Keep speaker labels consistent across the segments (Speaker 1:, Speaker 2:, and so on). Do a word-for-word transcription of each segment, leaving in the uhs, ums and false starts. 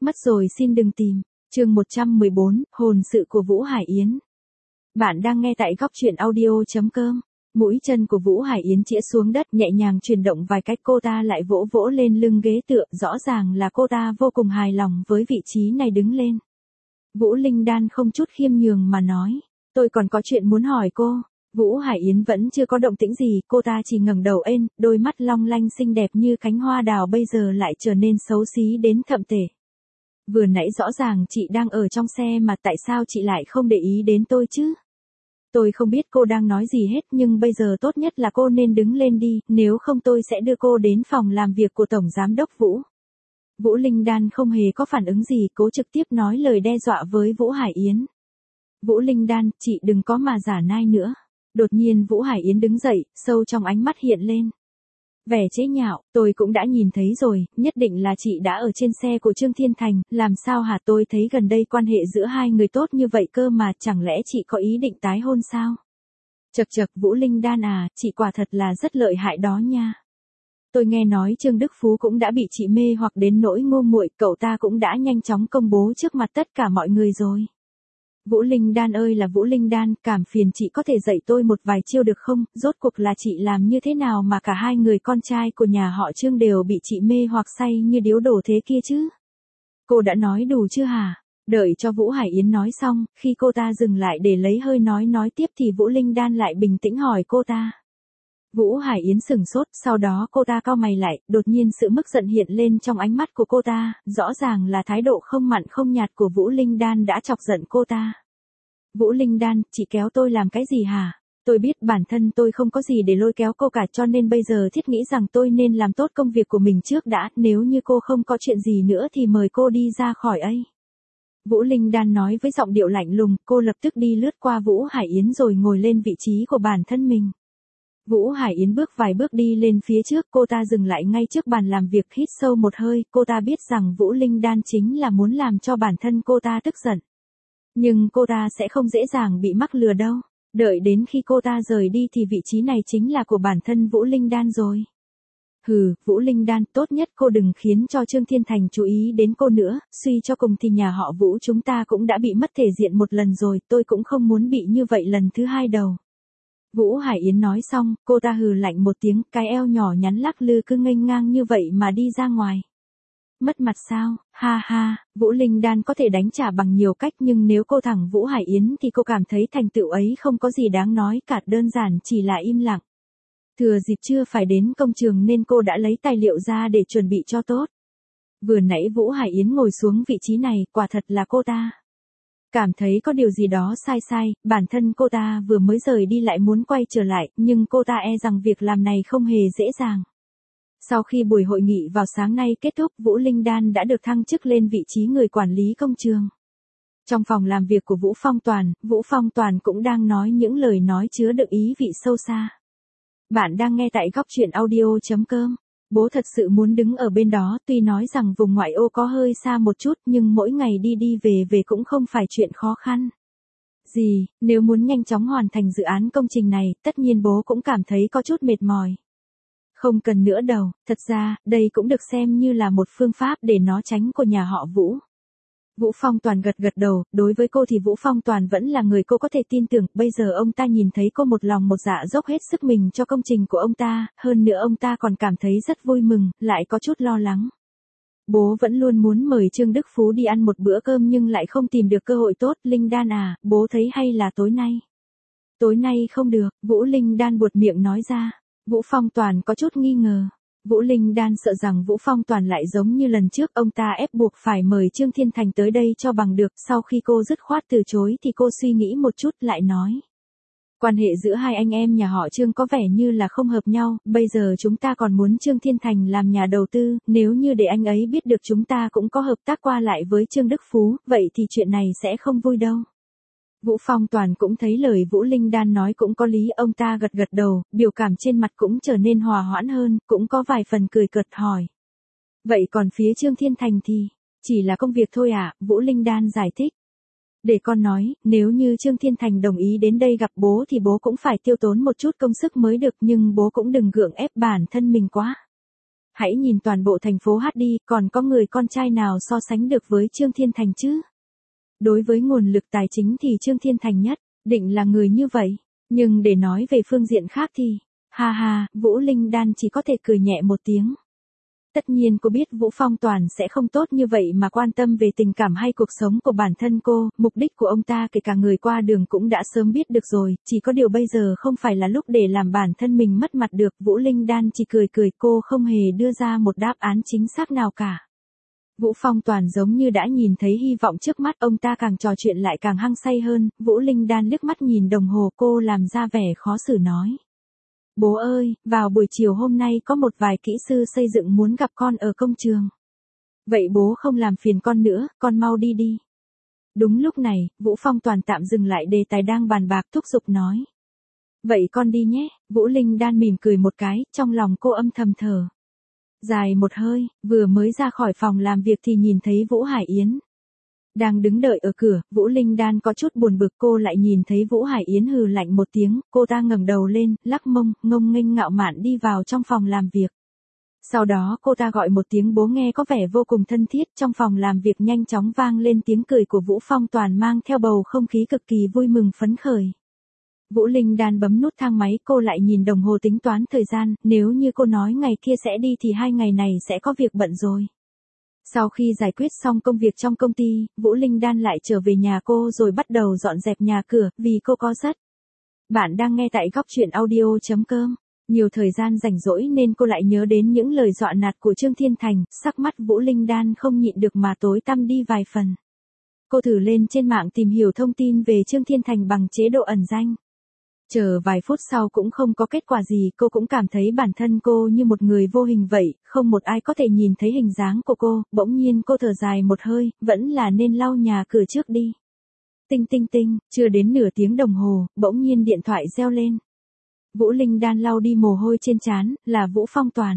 Speaker 1: Mất rồi xin đừng tìm. Chương một trăm mười bốn, hồn sự của Vũ Hải Yến. Bạn đang nghe tại góc truyện audio chấm com. Mũi chân của Vũ Hải Yến chĩa xuống đất, nhẹ nhàng chuyển động vài cách, cô ta lại vỗ vỗ lên lưng ghế tựa, rõ ràng là cô ta vô cùng hài lòng với vị trí này, đứng lên. Vũ Linh Đan không chút khiêm nhường mà nói, tôi còn có chuyện muốn hỏi cô. Vũ Hải Yến vẫn chưa có động tĩnh gì, cô ta chỉ ngẩng đầu lên, đôi mắt long lanh xinh đẹp như cánh hoa đào bây giờ lại trở nên xấu xí đến thậm tệ. Vừa nãy rõ ràng chị đang ở trong xe mà tại sao chị lại không để ý đến tôi chứ? Tôi không biết cô đang nói gì hết, nhưng bây giờ tốt nhất là cô nên đứng lên đi, nếu không tôi sẽ đưa cô đến phòng làm việc của Tổng Giám đốc Vũ. Vũ Linh Đan không hề có phản ứng gì, cố trực tiếp nói lời đe dọa với Vũ Hải Yến. Vũ Linh Đan, chị đừng có mà giả nai nữa. Đột nhiên Vũ Hải Yến đứng dậy, sâu trong ánh mắt hiện lên vẻ chế nhạo, tôi cũng đã nhìn thấy rồi, nhất định là chị đã ở trên xe của Trương Thiên Thành, làm sao hả? Tôi thấy gần đây quan hệ giữa hai người tốt như vậy cơ mà, chẳng lẽ chị có ý định tái hôn sao? Chậc chậc, Vũ Linh Đan à, chị quả thật là rất lợi hại đó nha. Tôi nghe nói Trương Đức Phú cũng đã bị chị mê hoặc đến nỗi ngu muội, cậu ta cũng đã nhanh chóng công bố trước mặt tất cả mọi người rồi. Vũ Linh Đan ơi là Vũ Linh Đan, cảm phiền chị có thể dạy tôi một vài chiêu được không? Rốt cuộc là chị làm như thế nào mà cả hai người con trai của nhà họ Trương đều bị chị mê hoặc say như điếu đổ thế kia chứ? Cô đã nói đủ chưa hả? Đợi cho Vũ Hải Yến nói xong, khi cô ta dừng lại để lấy hơi nói nói tiếp thì Vũ Linh Đan lại bình tĩnh hỏi cô ta. Vũ Hải Yến sừng sốt, sau đó cô ta cau mày lại, đột nhiên sự mức giận hiện lên trong ánh mắt của cô ta, rõ ràng là thái độ không mặn không nhạt của Vũ Linh Đan đã chọc giận cô ta. Vũ Linh Đan, chị kéo tôi làm cái gì hả? Tôi biết bản thân tôi không có gì để lôi kéo cô cả, cho nên bây giờ thiết nghĩ rằng tôi nên làm tốt công việc của mình trước đã, nếu như cô không có chuyện gì nữa thì mời cô đi ra khỏi ấy. Vũ Linh Đan nói với giọng điệu lạnh lùng, cô lập tức đi lướt qua Vũ Hải Yến rồi ngồi lên vị trí của bản thân mình. Vũ Hải Yến bước vài bước đi lên phía trước, cô ta dừng lại ngay trước bàn làm việc, hít sâu một hơi, cô ta biết rằng Vũ Linh Đan chính là muốn làm cho bản thân cô ta tức giận. Nhưng cô ta sẽ không dễ dàng bị mắc lừa đâu, đợi đến khi cô ta rời đi thì vị trí này chính là của bản thân Vũ Linh Đan rồi. Hừ, Vũ Linh Đan, tốt nhất cô đừng khiến cho Trương Thiên Thành chú ý đến cô nữa, suy cho cùng thì nhà họ Vũ chúng ta cũng đã bị mất thể diện một lần rồi, tôi cũng không muốn bị như vậy lần thứ hai đâu. Vũ Hải Yến nói xong, cô ta hừ lạnh một tiếng, cái eo nhỏ nhắn lắc lư cứ nghênh ngang như vậy mà đi ra ngoài. Mất mặt sao? Ha ha, Vũ Linh Đan có thể đánh trả bằng nhiều cách, nhưng nếu cô thẳng Vũ Hải Yến thì cô cảm thấy thành tựu ấy không có gì đáng nói cả, đơn giản chỉ là im lặng. Thừa dịp chưa phải đến công trường nên cô đã lấy tài liệu ra để chuẩn bị cho tốt. Vừa nãy Vũ Hải Yến ngồi xuống vị trí này, quả thật là cô ta cảm thấy có điều gì đó sai sai, bản thân cô ta vừa mới rời đi lại muốn quay trở lại, nhưng cô ta e rằng việc làm này không hề dễ dàng. Sau khi buổi hội nghị vào sáng nay kết thúc, Vũ Linh Đan đã được thăng chức lên vị trí người quản lý công trường. Trong phòng làm việc của Vũ Phong Toàn, Vũ Phong Toàn cũng đang nói những lời nói chứa đựng ý vị sâu xa. Bạn đang nghe tại góc truyện audio chấm com. Bố thật sự muốn đứng ở bên đó, tuy nói rằng vùng ngoại ô có hơi xa một chút nhưng mỗi ngày đi đi về về cũng không phải chuyện khó khăn gì, nếu muốn nhanh chóng hoàn thành dự án công trình này, tất nhiên bố cũng cảm thấy có chút mệt mỏi. Không cần nữa đâu, thật ra, đây cũng được xem như là một phương pháp để nó tránh của nhà họ Vũ. Vũ Phong Toàn gật gật đầu, đối với cô thì Vũ Phong Toàn vẫn là người cô có thể tin tưởng, bây giờ ông ta nhìn thấy cô một lòng một dạ dốc hết sức mình cho công trình của ông ta, hơn nữa ông ta còn cảm thấy rất vui mừng, lại có chút lo lắng. Bố vẫn luôn muốn mời Trương Đức Phú đi ăn một bữa cơm nhưng lại không tìm được cơ hội tốt, Linh Đan à, bố thấy hay là tối nay? Tối nay không được, Vũ Linh Đan buột miệng nói ra. Vũ Phong Toàn có chút nghi ngờ. Vũ Linh Đan sợ rằng Vũ Phong Toàn lại giống như lần trước, ông ta ép buộc phải mời Trương Thiên Thành tới đây cho bằng được, sau khi cô dứt khoát từ chối thì cô suy nghĩ một chút lại nói. Quan hệ giữa hai anh em nhà họ Trương có vẻ như là không hợp nhau, bây giờ chúng ta còn muốn Trương Thiên Thành làm nhà đầu tư, nếu như để anh ấy biết được chúng ta cũng có hợp tác qua lại với Trương Đức Phú, vậy thì chuyện này sẽ không vui đâu. Vũ Phong Toàn cũng thấy lời Vũ Linh Đan nói cũng có lý, ông ta gật gật đầu, biểu cảm trên mặt cũng trở nên hòa hoãn hơn, cũng có vài phần cười cợt hỏi. Vậy còn phía Trương Thiên Thành thì, chỉ là công việc thôi à, Vũ Linh Đan giải thích. Để con nói, nếu như Trương Thiên Thành đồng ý đến đây gặp bố thì bố cũng phải tiêu tốn một chút công sức mới được, nhưng bố cũng đừng gượng ép bản thân mình quá. Hãy nhìn toàn bộ thành phố hát đi, còn có người con trai nào so sánh được với Trương Thiên Thành chứ? Đối với nguồn lực tài chính thì Trương Thiên Thành nhất, định là người như vậy. Nhưng để nói về phương diện khác thì, ha ha, Vũ Linh Đan chỉ có thể cười nhẹ một tiếng. Tất nhiên cô biết Vũ Phong Toàn sẽ không tốt như vậy mà quan tâm về tình cảm hay cuộc sống của bản thân cô, mục đích của ông ta kể cả người qua đường cũng đã sớm biết được rồi, chỉ có điều bây giờ không phải là lúc để làm bản thân mình mất mặt được. Vũ Linh Đan chỉ cười cười, cô không hề đưa ra một đáp án chính xác nào cả. Vũ Phong Toàn giống như đã nhìn thấy hy vọng trước mắt, ông ta càng trò chuyện lại càng hăng say hơn. Vũ Linh Đan liếc mắt nhìn đồng hồ, cô làm ra vẻ khó xử nói. Bố ơi, vào buổi chiều hôm nay có một vài kỹ sư xây dựng muốn gặp con ở công trường. Vậy bố không làm phiền con nữa, con mau đi đi. Đúng lúc này, Vũ Phong Toàn tạm dừng lại đề tài đang bàn bạc, thúc giục nói. Vậy con đi nhé. Vũ Linh Đan mỉm cười một cái, trong lòng cô âm thầm thở dài một hơi, vừa mới ra khỏi phòng làm việc thì nhìn thấy Vũ Hải Yến đang đứng đợi ở cửa. Vũ Linh Đan có chút buồn bực, cô lại nhìn thấy Vũ Hải Yến hừ lạnh một tiếng, cô ta ngẩng đầu lên, lắc mông, ngông nghênh ngạo mạn đi vào trong phòng làm việc. Sau đó cô ta gọi một tiếng bố nghe có vẻ vô cùng thân thiết, trong phòng làm việc nhanh chóng vang lên tiếng cười của Vũ Phong Toàn mang theo bầu không khí cực kỳ vui mừng phấn khởi. Vũ Linh Đan bấm nút thang máy, cô lại nhìn đồng hồ tính toán thời gian, nếu như cô nói ngày kia sẽ đi thì hai ngày này sẽ có việc bận rồi. Sau khi giải quyết xong công việc trong công ty, Vũ Linh Đan lại trở về nhà cô rồi bắt đầu dọn dẹp nhà cửa, vì cô có rất. Bạn đang nghe tại góc truyện audio chấm com. Nhiều thời gian rảnh rỗi nên cô lại nhớ đến những lời dọa nạt của Trương Thiên Thành, sắc mắt Vũ Linh Đan không nhịn được mà tối tăm đi vài phần. Cô thử lên trên mạng tìm hiểu thông tin về Trương Thiên Thành bằng chế độ ẩn danh. Chờ vài phút sau cũng không có kết quả gì, cô cũng cảm thấy bản thân cô như một người vô hình vậy, không một ai có thể nhìn thấy hình dáng của cô. Bỗng nhiên cô thở dài một hơi, vẫn là nên lau nhà cửa trước đi. Tinh tinh tinh, chưa đến nửa tiếng đồng hồ, bỗng nhiên điện thoại reo lên. Vũ Linh Đan lau đi mồ hôi trên trán, là Vũ Phong Toàn.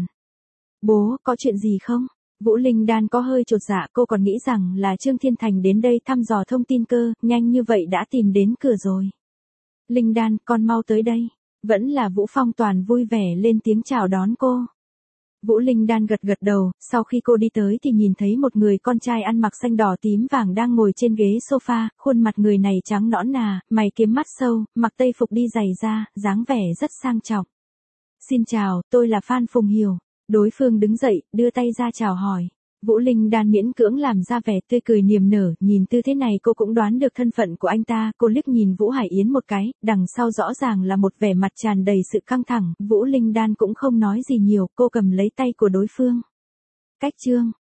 Speaker 1: Bố, có chuyện gì không? Vũ Linh Đan có hơi chột dạ, cô còn nghĩ rằng là Trương Thiên Thành đến đây thăm dò thông tin cơ, nhanh như vậy đã tìm đến cửa rồi. Linh Đan, con mau tới đây. Vẫn là Vũ Phong Toàn vui vẻ lên tiếng chào đón cô. Vũ Linh Đan gật gật đầu, sau khi cô đi tới thì nhìn thấy một người con trai ăn mặc xanh đỏ tím vàng đang ngồi trên ghế sofa, khuôn mặt người này trắng nõn nà, mày kiếm mắt sâu, mặc tây phục đi giày da, dáng vẻ rất sang trọng. Xin chào, tôi là Phan Phùng Hiểu. Đối phương đứng dậy, đưa tay ra chào hỏi. Vũ Linh Đan miễn cưỡng làm ra vẻ tươi cười niềm nở, nhìn tư thế này cô cũng đoán được thân phận của anh ta. Cô liếc nhìn Vũ Hải Yến một cái, đằng sau rõ ràng là một vẻ mặt tràn đầy sự căng thẳng. Vũ Linh Đan cũng không nói gì nhiều, cô cầm lấy tay của đối phương. Cách Trương,